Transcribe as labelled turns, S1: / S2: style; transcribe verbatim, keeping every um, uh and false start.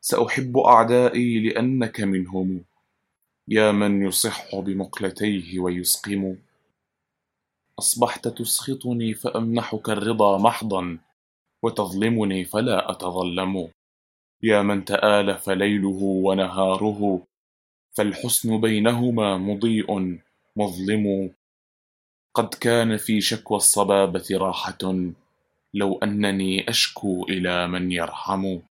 S1: سأحب أعدائي لأنك منهم، يا من يصح بمقلتيه ويسقم. أصبحت تسخطني فأمنحك الرضا محضا، وتظلمني فلا أتظلم. يا من تآلف ليله ونهاره، فالحسن بينهما مضيء مظلم. قد كان في شكوى الصبابة راحة، لو أنني أشكو إلى من يرحم.